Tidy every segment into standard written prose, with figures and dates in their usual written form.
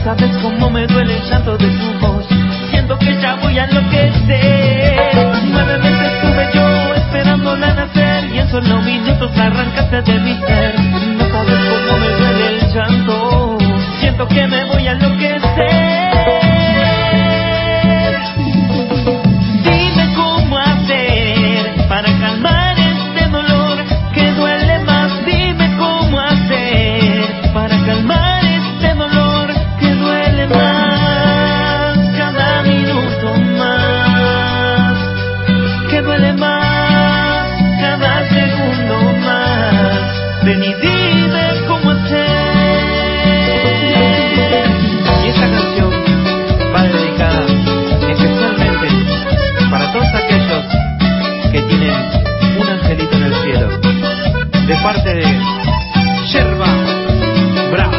sabes cómo me duele el llanto de tu voz. Siento que ya voy a enloquecer. 9 meses estuve yo esperándola nacer y en solo minutos la arrancaste de mi ser. No sabes cómo me duele el llanto. Siento que me voy a enloquecer. Dime cómo hacer para calmar este dolor que duele más. Dime cómo hacer para calmar este dolor que duele más. Cada minuto más, que duele más. Cada segundo más. Ven y dime cómo hacer. Y esta canción va dedicada especialmente para todos aquellos que tienen un angelito en el cielo, de parte de Yerba Brava.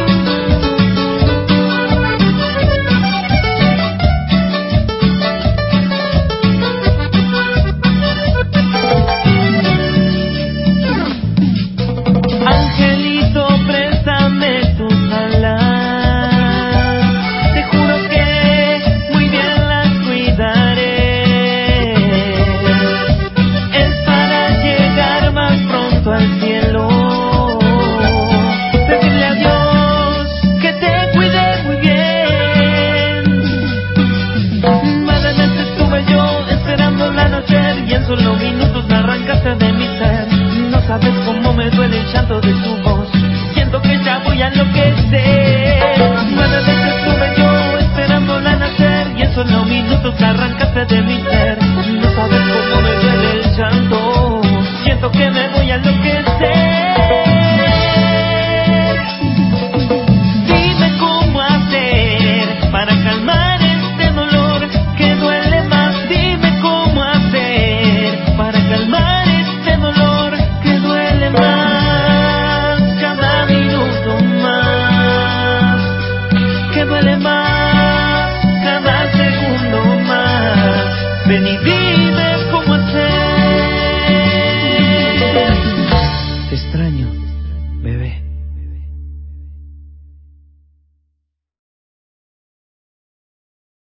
Angelito, préstame tus alas, te juro que muy bien las cuidaré. Es para llegar más pronto al cielo, pedirle a Dios que te cuide muy bien. 9 meses estuve yo esperando la noche y en solo minutos me arrancaste de mi ser. No sabes cómo me duele el llanto de tu voz. Siento que ya voy a enloquecer. 9 veces estuve yo esperándola nacer y en solo minutos la arrancaste de mi ser. No sabes cómo me duele el llanto. Siento que me voy a enloquecer. Dime cómo hacer para calmar este dolor que duele más. Dime cómo hacer para calmar este dolor que duele más. Cada minuto más, que duele más. Cada segundo más. Ven y dime cómo hacer. Te extraño, bebé.